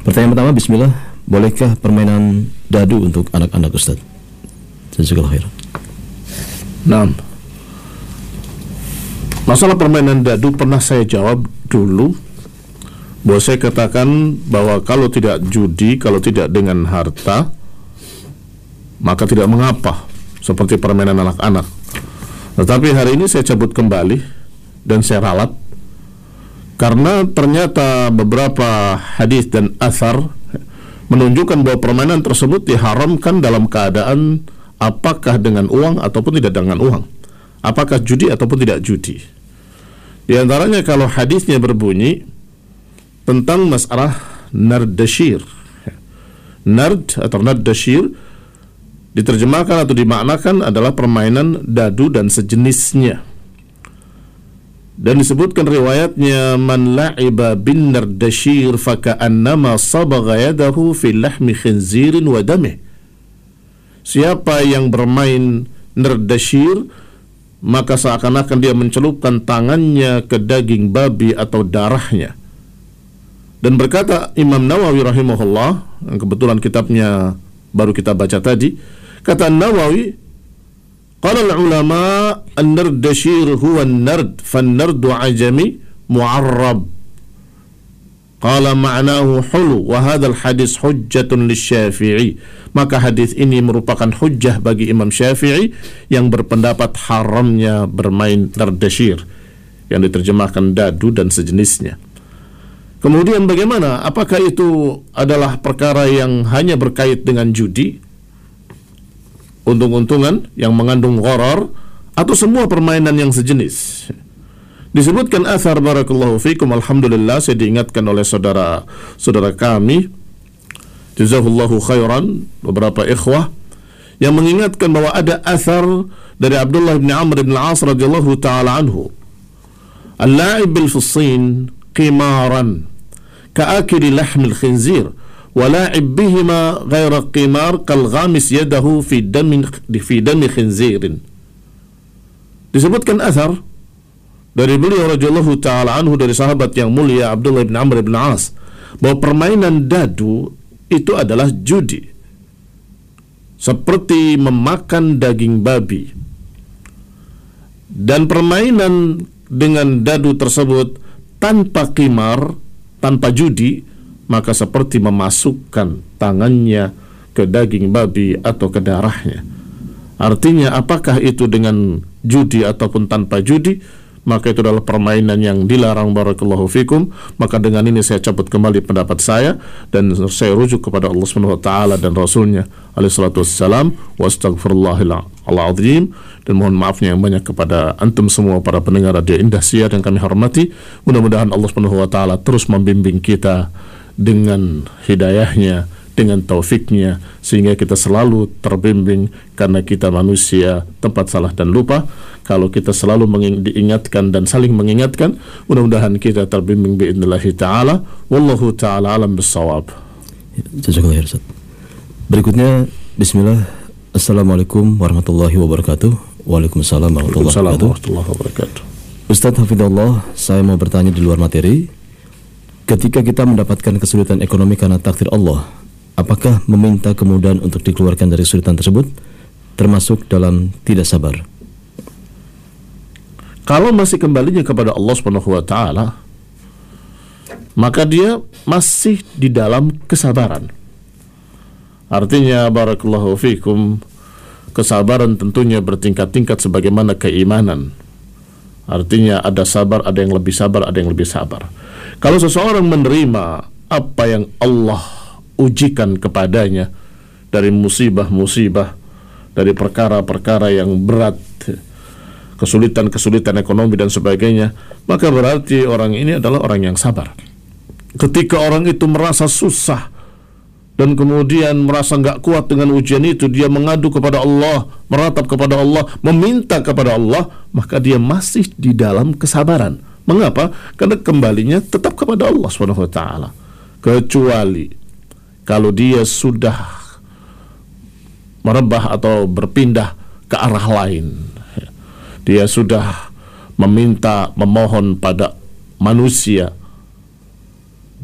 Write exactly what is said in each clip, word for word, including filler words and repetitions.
Pertanyaan pertama, bismillah, bolehkah permainan dadu untuk anak-anak, Ustaz? Jazakallahu khairan. Nah, masalah permainan dadu pernah saya jawab dulu, bahwa saya katakan bahwa kalau tidak judi, kalau tidak dengan harta, maka tidak mengapa, seperti permainan anak-anak. Tetapi hari ini saya cabut kembali dan saya ralat, karena ternyata beberapa hadis dan athar menunjukkan bahwa permainan tersebut diharamkan dalam keadaan apakah dengan uang ataupun tidak dengan uang, apakah judi ataupun tidak judi. Di antaranya kalau hadisnya berbunyi tentang masalah nardashir. Nard atau nardashir diterjemahkan atau dimaknakan adalah permainan dadu dan sejenisnya. Dan disebutkan riwayatnya, man la'iba bin nardashir faka'annama sabagha yadahu fi lahmi khinzirin wa damih. Siapa yang bermain nardashir, maka seakan-akan dia mencelupkan tangannya ke daging babi atau darahnya. Dan berkata Imam Nawawi rahimahullah, yang kebetulan kitabnya baru kita baca tadi, kata Nawawi, qala al-ulama an-nardashir huwa an-nard fan-nardu ajami mu'arrab, qala ma'nahu hulu wa hadha al-hadis hujjatun lisyafi'i. Maka hadis ini merupakan hujjah bagi Imam Syafi'i yang berpendapat haramnya bermain nardashir, yang diterjemahkan dadu dan sejenisnya. Kemudian bagaimana? Apakah itu adalah perkara yang hanya berkait dengan judi, untung-untungan yang mengandung gharar, atau semua permainan yang sejenis? Disebutkan athar, barakallahu fikum, alhamdulillah, saya diingatkan oleh saudara saudara kami, jazahullahu khairan, beberapa ikhwah yang mengingatkan bahwa ada athar dari Abdullah bin Amr bin al-As radhiyallahu ta'ala anhu, al-la'ib bil-fussin qimaran ka'akili lahmil khinzir wa la'ib bihima ghaira qimar kal-ghamis yadahu fi dami fi dami khinzirin. Disebutkan athar dari beliau radhiyallahu ta'ala anhu, dari sahabat yang mulia Abdullah bin Amr bin al-As, bahwa permainan dadu itu adalah judi, seperti memakan daging babi. Dan permainan dengan dadu tersebut tanpa qimar, tanpa judi, maka seperti memasukkan tangannya ke daging babi atau ke darahnya. Artinya apakah itu dengan judi ataupun tanpa judi, maka itu adalah permainan yang dilarang, barakallahu fikum. Maka dengan ini saya cabut kembali pendapat saya dan saya rujuk kepada Allah Subhanahu wa taala dan Rasulnya alaihi salatu wassalam, wa astaghfirullahal azim, dan mohon maafnya yang banyak kepada antum semua para pendengar Radio Indah Siar yang kami hormati. Mudah-mudahan Allah Subhanahu wa taala terus membimbing kita dengan hidayahnya, dengan taufiknya, sehingga kita selalu terbimbing, karena kita manusia tempat salah dan lupa. Kalau kita selalu diingatkan dan saling mengingatkan, mudah-mudahan kita terbimbing biidnillahi ta'ala. Wallahu ta'ala alam bissawab. Jazakallahu khairan. Berikutnya, bismillah, assalamualaikum warahmatullahi wabarakatuh. Waalaikumsalam warahmatullahi wabarakatuh. Ustaz hafidhullah, saya mau bertanya di luar materi. Ketika kita mendapatkan kesulitan ekonomi karena takdir Allah, apakah meminta kemudahan untuk dikeluarkan dari kesulitan tersebut termasuk dalam tidak sabar? Kalau masih kembalinya kepada Allah Subhanahu wa taala, maka dia masih di dalam kesabaran. Artinya, barakallahu fikum, kesabaran tentunya bertingkat-tingkat sebagaimana keimanan. Artinya ada sabar, ada yang lebih sabar, ada yang lebih sabar. Kalau seseorang menerima apa yang Allah ujikan kepadanya dari musibah-musibah, dari perkara-perkara yang berat, kesulitan-kesulitan ekonomi dan sebagainya, maka berarti orang ini adalah orang yang sabar. Ketika orang itu merasa susah dan kemudian merasa nggak kuat dengan ujian itu, dia mengadu kepada Allah, meratap kepada Allah, meminta kepada Allah, maka dia masih di dalam kesabaran. Mengapa? Karena kembalinya tetap kepada Allah subhanahu wa taala. Kecuali kalau dia sudah merebah atau berpindah ke arah lain, dia sudah meminta, memohon pada manusia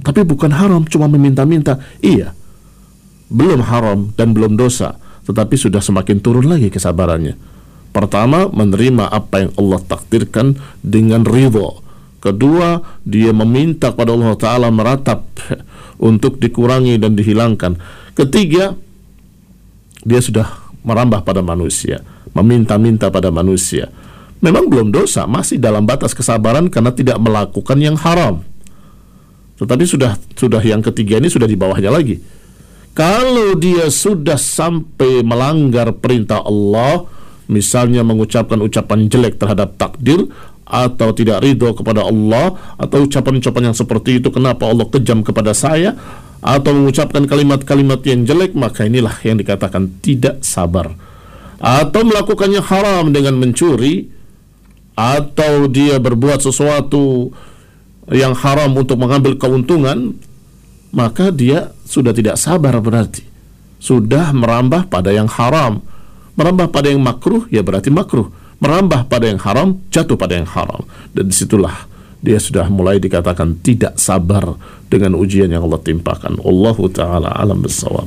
Tapi bukan haram, cuma meminta-minta. Iya, belum haram dan belum dosa, tetapi sudah semakin turun lagi kesabarannya. Pertama, menerima apa yang Allah takdirkan dengan ridho. Kedua, dia meminta kepada Allah Ta'ala meratap untuk dikurangi dan dihilangkan. Ketiga, dia sudah merambah pada manusia, meminta-minta pada manusia. Memang belum dosa, masih dalam batas kesabaran karena tidak melakukan yang haram. Tetapi sudah sudah yang ketiga ini sudah di bawahnya lagi. Kalau dia sudah sampai melanggar perintah Allah, misalnya mengucapkan ucapan jelek terhadap takdir, atau tidak ridho kepada Allah, atau ucapan-ucapan yang seperti itu, kenapa Allah kejam kepada saya, atau mengucapkan kalimat-kalimat yang jelek, maka inilah yang dikatakan tidak sabar. Atau melakukannya haram dengan mencuri, atau dia berbuat sesuatu yang haram untuk mengambil keuntungan, maka dia sudah tidak sabar, berarti sudah merambah pada yang haram. Merambah pada yang makruh, ya berarti makruh. Merambah pada yang haram, jatuh pada yang haram. Dan disitulah dia sudah mulai dikatakan tidak sabar dengan ujian yang Allah timpakan. Allahu ta'ala alam bissawab.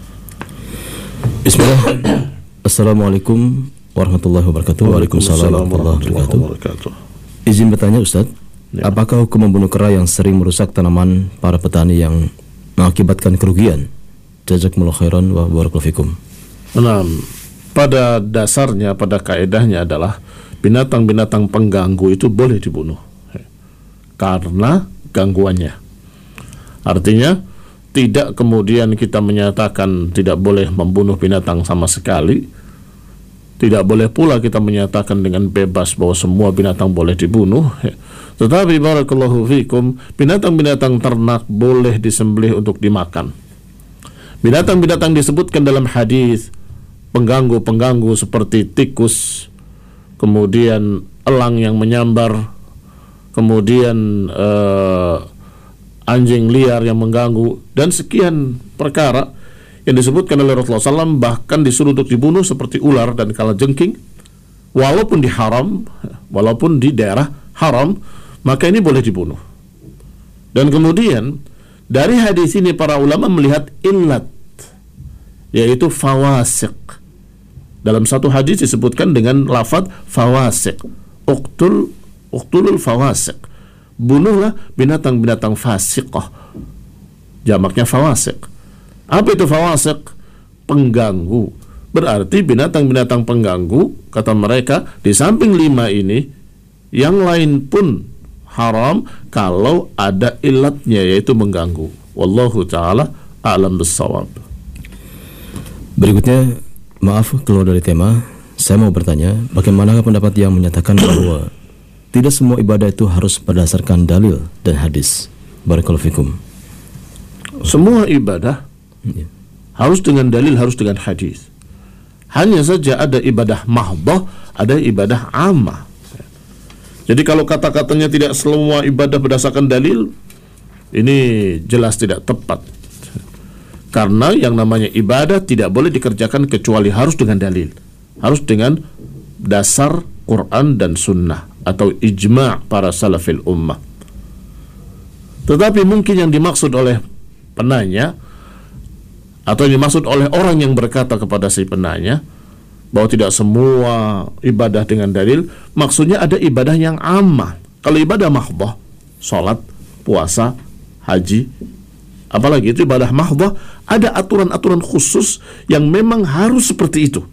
Bismillah. Assalamualaikum warahmatullahi wabarakatuh. Waalaikumsalam warahmatullahi wabarakatuh. Izin bertanya Ustaz, ya. Apakah hukum membunuh kera yang sering merusak tanaman para petani yang mengakibatkan kerugian? Jazakumullah khairan wa barakallahu fikum. Nah, pada dasarnya, pada kaedahnya adalah binatang-binatang pengganggu itu boleh dibunuh karena gangguannya. Artinya tidak kemudian kita menyatakan tidak boleh membunuh binatang sama sekali. Tidak boleh pula kita menyatakan dengan bebas bahwa semua binatang boleh dibunuh. Tetapi barakallahu fikum, binatang-binatang ternak boleh disembelih untuk dimakan. Binatang-binatang disebutkan dalam hadis pengganggu-pengganggu seperti tikus, kemudian elang yang menyambar, kemudian uh, anjing liar yang mengganggu, dan sekian perkara yang disebutkan oleh Rasulullah shallallahu alaihi wasallam, bahkan disuruh untuk dibunuh seperti ular dan kalajengking, walaupun di haram, walaupun di daerah haram, maka ini boleh dibunuh. Dan kemudian dari hadis ini para ulama melihat illat, yaitu fawasiq. Dalam satu hadis disebutkan dengan lafaz fawasiq, uqtul uqtulul fawasiq, bunuhlah binatang-binatang fasiqah, jamaknya fawasiq. Apa itu fawasiq? Pengganggu. Berarti binatang-binatang pengganggu, kata mereka, di samping lima ini, yang lain pun haram kalau ada ilatnya, yaitu mengganggu. Wallahu ta'ala a'lam bissawab. Berikutnya, maaf keluar dari tema, saya mau bertanya, bagaimana pendapat yang menyatakan bahwa tidak semua ibadah itu harus berdasarkan dalil dan hadis? Barakallahu fikum. Semua ibadah ya harus dengan dalil, harus dengan hadis. Hanya saja ada ibadah mahdhah, ada ibadah ammah. Jadi kalau kata-katanya tidak semua ibadah berdasarkan dalil, ini jelas tidak tepat. Karena yang namanya ibadah tidak boleh dikerjakan kecuali harus dengan dalil, harus dengan dasar Quran dan Sunnah atau ijma' para salafil ummah. Tetapi mungkin yang dimaksud oleh penanya, atau yang dimaksud oleh orang yang berkata kepada si penanya bahwa tidak semua ibadah dengan dalil, maksudnya ada ibadah yang ammah. Kalau ibadah mahdhah, salat, puasa, haji, apalagi itu ibadah mahdhah, ada aturan-aturan khusus yang memang harus seperti itu.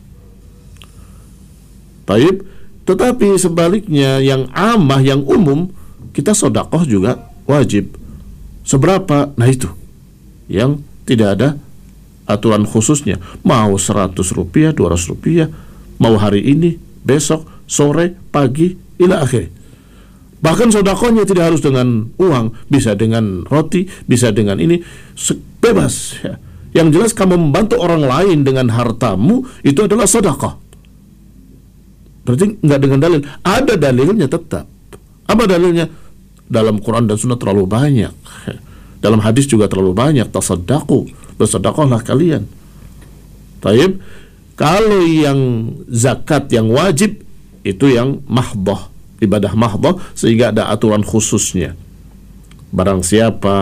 Baik, tetapi sebaliknya yang ammah, yang umum, kita sedekah juga wajib. Seberapa? Nah itu yang tidak ada aturan khususnya, mau seratus rupiah, dua ratus rupiah, mau hari ini, besok, sore, pagi, ila akhir. Bahkan sedekahnya tidak harus dengan uang, bisa dengan roti, bisa dengan ini, bebas ya. Yang jelas kamu membantu orang lain dengan hartamu, itu adalah sedekah. Berarti enggak dengan dalil. Ada dalilnya tetap. Apa dalilnya? Dalam Quran dan Sunnah terlalu banyak, dalam hadis juga terlalu banyak. Tasaddaqu, bersedekahlah kalian. Taib, kalau yang zakat yang wajib itu yang mahdhah, ibadah mahdhah, sehingga ada aturan khususnya. Barang siapa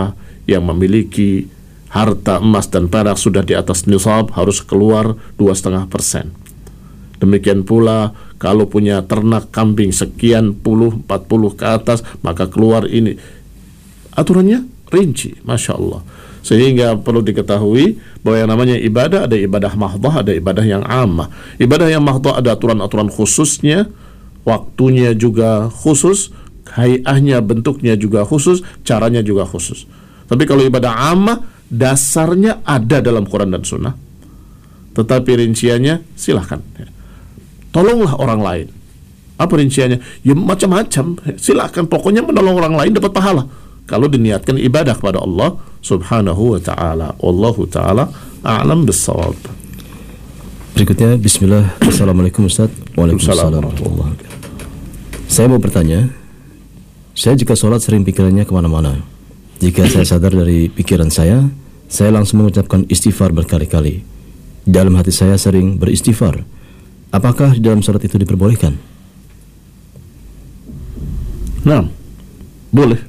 yang memiliki harta emas dan perak sudah di atas nisab harus keluar dua koma lima persen. Demikian pula kalau punya ternak kambing sekian puluh, empat puluh ke atas, maka keluar ini. Aturannya rinci, Masya Allah. Sehingga perlu diketahui bahwa yang namanya ibadah, ada ibadah mahdhah, ada ibadah yang ammah. Ibadah yang mahdhah ada aturan-aturan khususnya, waktunya juga khusus, hayahnya, bentuknya juga khusus, caranya juga khusus. Tapi kalau ibadah ammah, dasarnya ada dalam Quran dan Sunnah, tetapi rinciannya silahkan. Tolonglah orang lain. Apa rinciannya? Ya macam-macam. Silahkan, pokoknya menolong orang lain dapat pahala kalau diniatkan ibadah kepada Allah Subhanahu wa ta'ala. Wallahu ta'ala a'lam bis-shawab. Berikutnya, bismillah. Assalamualaikum Ustaz. Waalaikumsalam warahmatullahi wabarakatuh. Saya mau bertanya, saya jika sholat sering pikirannya kemana-mana. Jika saya sadar dari pikiran saya, saya langsung mengucapkan istighfar berkali-kali. Dalam hati saya sering beristighfar. Apakah di dalam sholat itu diperbolehkan? Nah, boleh.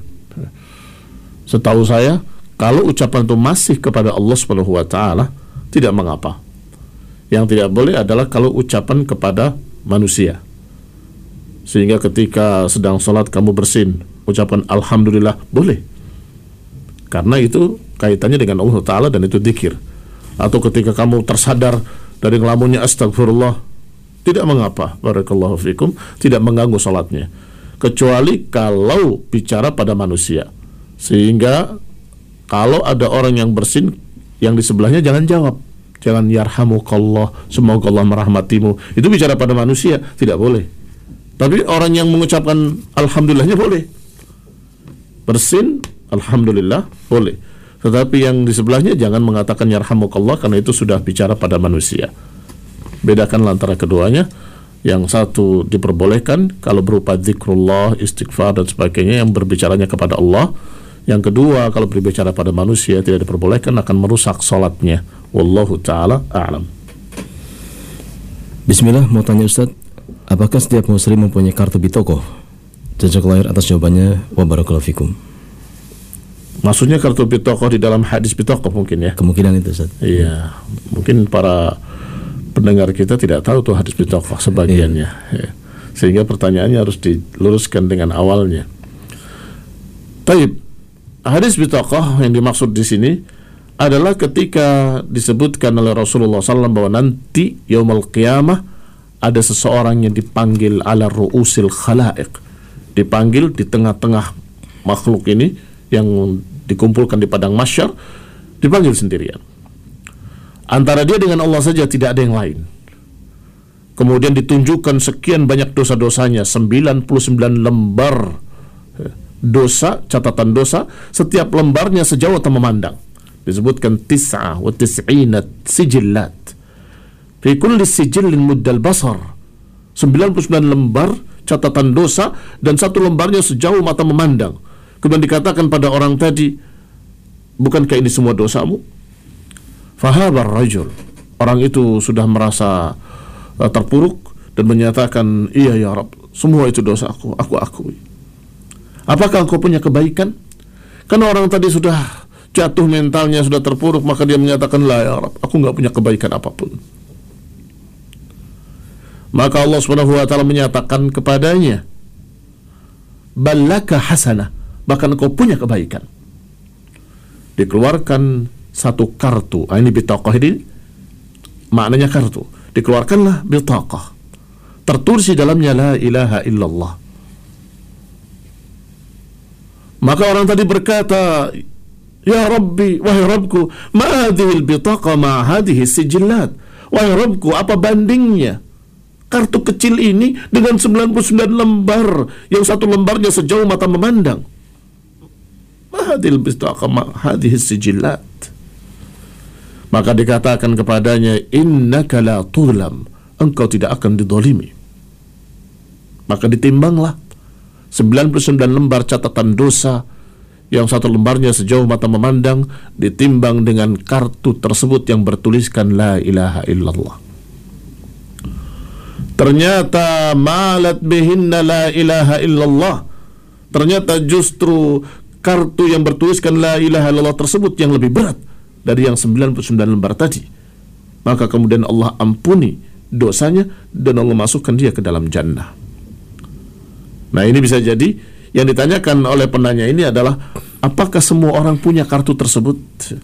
Setahu saya, kalau ucapan itu masih kepada Allah Subhanahu wa ta'ala, tidak mengapa. Yang tidak boleh adalah kalau ucapan kepada manusia. Sehingga ketika sedang sholat kamu bersin, ucapan Alhamdulillah, boleh. Karena itu kaitannya dengan Allah Ta'ala dan itu dzikir. Atau ketika kamu tersadar dari ngelamunnya astagfirullah, tidak mengapa, barakallahu fikum, tidak mengganggu sholatnya. Kecuali kalau bicara pada manusia. Sehingga kalau ada orang yang bersin, yang di sebelahnya jangan jawab, jangan yarhamukallah, semoga Allah merahmatimu. Itu bicara pada manusia, tidak boleh. Tapi orang yang mengucapkan alhamdulillahnya boleh. Bersin, alhamdulillah, boleh. Tetapi yang di sebelahnya jangan mengatakan yarhamukallah, karena itu sudah bicara pada manusia. Bedakan antara keduanya. Yang satu diperbolehkan kalau berupa zikrullah, istighfar dan sebagainya yang berbicaranya kepada Allah. Yang kedua, kalau berbicara pada manusia tidak diperbolehkan, akan merusak sholatnya. Wallahu ta'ala a'lam. Bismillah, mau tanya Ustaz, apakah setiap muslim mempunyai kartu bitokoh? Jazak lahir atas jawabannya, wa barakallahu fikum. Maksudnya kartu bitokoh di dalam hadis bitokoh mungkin ya? Kemungkinan itu Ustaz. Iya, mungkin para pendengar kita tidak tahu tuh hadis bitokoh sebagiannya. Iya. Sehingga pertanyaannya harus diluruskan dengan awalnya. Taib. Hadis bitokoh yang dimaksud di sini adalah ketika disebutkan oleh Rasulullah shallallahu alaihi wasallam bahwa nanti yaumul qiyamah ada seseorang yang dipanggil ala ru'usil khalaiq, dipanggil di tengah-tengah makhluk ini yang dikumpulkan di padang mahsyar, dipanggil sendirian. Antara dia dengan Allah saja, tidak ada yang lain. Kemudian ditunjukkan sekian banyak dosa-dosanya, sembilan puluh sembilan lembar dosa, catatan dosa, setiap lembarnya sejauh mata memandang. Disebutkan tis'ah wa tis'ina sijillat fi kulli sijillin muddal basar, sembilan puluh sembilan lembar catatan dosa dan satu lembarnya sejauh mata memandang. Kemudian dikatakan pada orang tadi, bukankah ini semua dosamu? Fahabar rajul, orang itu sudah merasa uh, terpuruk dan menyatakan, iya ya Rabb, semua itu dosaku, aku akui. Apakah engkau punya kebaikan? Karena orang tadi sudah jatuh mentalnya, sudah terpuruk, maka dia menyatakan, la ya Rabb, aku enggak punya kebaikan apapun. Maka Allah Subhanahu wa taala menyatakan kepadanya, ballaka hasanah, bahkan engkau punya kebaikan. Dikeluarkan satu kartu. Ah, ini bitaqah, ini maknanya kartu. Dikeluarkanlah bitaqah, tertulis di dalamnya la ilaha illallah. Maka orang tadi berkata, ya Rabbi, wahai Rabbku, ma hadhihi al-bitaqa ma hadhihi sijillat. Wahai Rabbku, apa bandingnya kartu kecil ini dengan sembilan puluh sembilan lembar yang satu lembarnya sejauh mata memandang? Ma hadhihi al-bitaqa ma hadhihi sijillat. Maka dikatakan kepadanya, innaka la tulam, engkau tidak akan didolimi. Maka ditimbanglah sembilan puluh sembilan lembar catatan dosa yang satu lembarnya sejauh mata memandang, ditimbang dengan kartu tersebut yang bertuliskan la ilaha illallah. Ternyata malat bihinna la ilaha illallah, ternyata justru kartu yang bertuliskan la ilaha illallah tersebut yang lebih berat dari yang sembilan puluh sembilan lembar tadi, maka kemudian Allah ampuni dosanya dan Allah masukkan dia ke dalam jannah. Nah, ini bisa jadi yang ditanyakan oleh penanya ini adalah apakah semua orang punya kartu tersebut,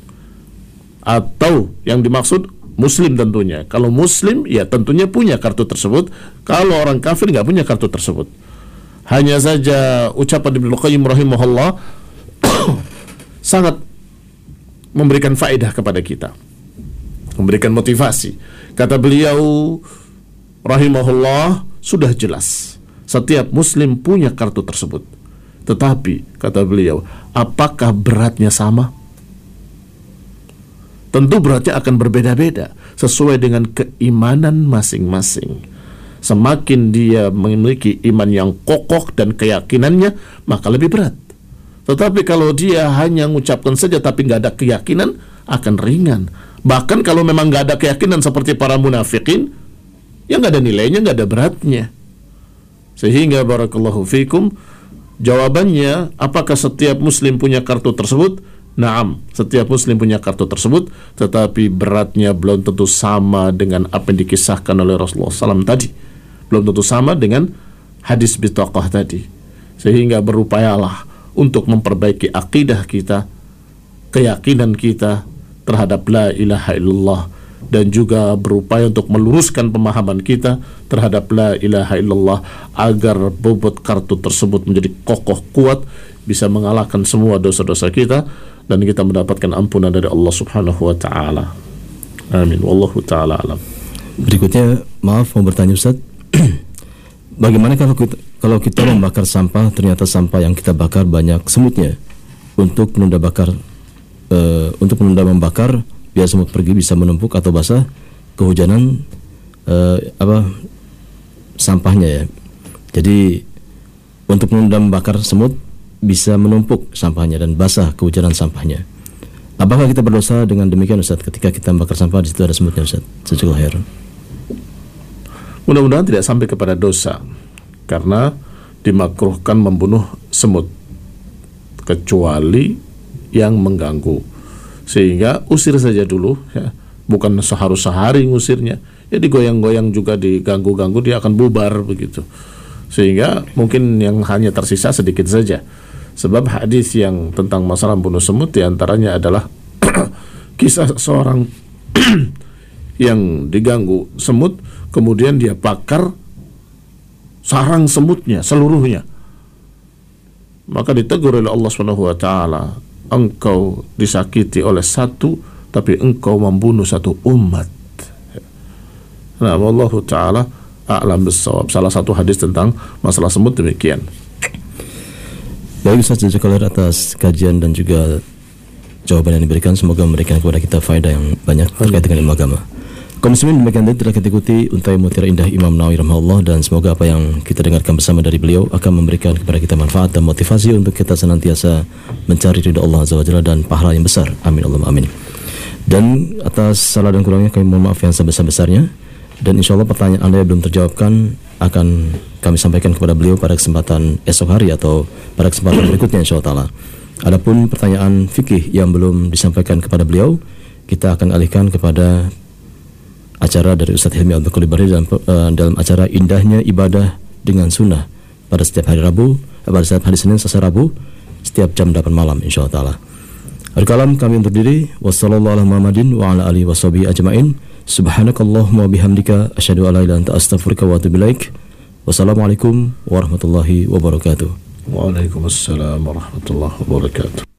atau yang dimaksud muslim tentunya. Kalau muslim ya tentunya punya kartu tersebut. Kalau orang kafir nggak punya kartu tersebut. Hanya saja ucapan Ibnu Qayyim rahimahullah sangat memberikan faedah kepada kita, memberikan motivasi. Kata beliau rahimahullah, sudah jelas setiap muslim punya kartu tersebut. Tetapi kata beliau, apakah beratnya sama? Tentu beratnya akan berbeda-beda sesuai dengan keimanan masing-masing. Semakin dia memiliki iman yang kokoh dan keyakinannya, maka lebih berat. Tetapi kalau dia hanya mengucapkan saja tapi nggak ada keyakinan, akan ringan. Bahkan kalau memang nggak ada keyakinan seperti para munafikin, ya nggak ada nilainya, nggak ada beratnya. Sehingga barakallahu fikum, jawabannya, apakah setiap muslim punya kartu tersebut? Naam, setiap muslim punya kartu tersebut, tetapi beratnya belum tentu sama dengan apa yang dikisahkan oleh Rasulullah shallallahu alaihi wasallam tadi. Belum tentu sama dengan hadis bitaqah tadi. Sehingga berupayalah untuk memperbaiki akidah kita, keyakinan kita terhadap la ilaha illallah, dan juga berupaya untuk meluruskan pemahaman kita terhadap la ilaha illallah agar bobot kartu tersebut menjadi kokoh kuat, bisa mengalahkan semua dosa-dosa kita, dan kita mendapatkan ampunan dari Allah Subhanahu wa taala. Amin. Wallahu taala alam. Berikutnya, maaf mau bertanya Ustaz, bagaimana kalau kita, kalau kita membakar sampah, ternyata sampah yang kita bakar banyak semutnya? Untuk menunda bakar, e, untuk menunda membakar, biar semut pergi bisa menumpuk atau basah, kehujanan e, apa sampahnya ya. Jadi untuk menunda membakar semut bisa menumpuk sampahnya dan basah kehujanan sampahnya. Apakah kita berdosa dengan demikian Ustaz ketika kita membakar sampah di situ ada semutnya Ustaz? Jazakallahu khairan. Mudah-mudahan tidak sampai kepada dosa, karena dimakruhkan membunuh semut kecuali yang mengganggu. Sehingga usir saja dulu ya. Bukan seharus sehari ngusirnya. Ya digoyang-goyang juga, diganggu-ganggu, dia akan bubar begitu. Sehingga mungkin yang hanya tersisa sedikit saja. Sebab hadis yang tentang masalah bunuh semut diantaranya adalah kisah seorang yang diganggu semut, kemudian dia bakar sarang semutnya seluruhnya. Maka ditegur oleh Allah Subhanahu wa taala, engkau disakiti oleh satu, tapi engkau membunuh satu umat. Nah, wallahu taala a'lam bissawab. Salah satu hadis tentang masalah semut demikian. Baik Ustaz, jazakallahu atas kajian dan juga jawaban yang diberikan. Semoga memberikan kepada kita faedah yang banyak terkait dengan ilmu agama. Kaum muslimin, demikian tadi telah kita ikuti Untai Mutiara Indah Imam Nawawi rahimahullah, dan semoga apa yang kita dengarkan bersama dari beliau akan memberikan kepada kita manfaat dan motivasi untuk kita senantiasa mencari ridha Allah Azza wa Jalla dan pahala yang besar. Amin Allahumma amin. Dan atas salah dan kurangnya kami mohon maaf yang sebesar-besarnya, dan insya Allah pertanyaan Anda yang belum terjawabkan akan kami sampaikan kepada beliau pada kesempatan esok hari atau pada kesempatan berikutnya insya Allah. Adapun pertanyaan fikih yang belum disampaikan kepada beliau, kita akan alihkan kepada acara dari Ustaz Hilmi Al-Baqali dalam, uh, dalam acara Indahnya Ibadah dengan Sunnah pada setiap hari Rabu, uh, pada setiap hari Senin, Selasa, Rabu, setiap jam delapan malam insya Allah. Akhir kalam kami undur diri. Wassallallahu ala Muhammadin wa ala alihi washabihi ajmain. Subhanakallahumma bihamdika asyhadu an la ilaha illa anta astaghfiruka wa atubu ilaik. Wassalamualaikum warahmatullahi wabarakatuh. Waalaikumsalam warahmatullahi wabarakatuh.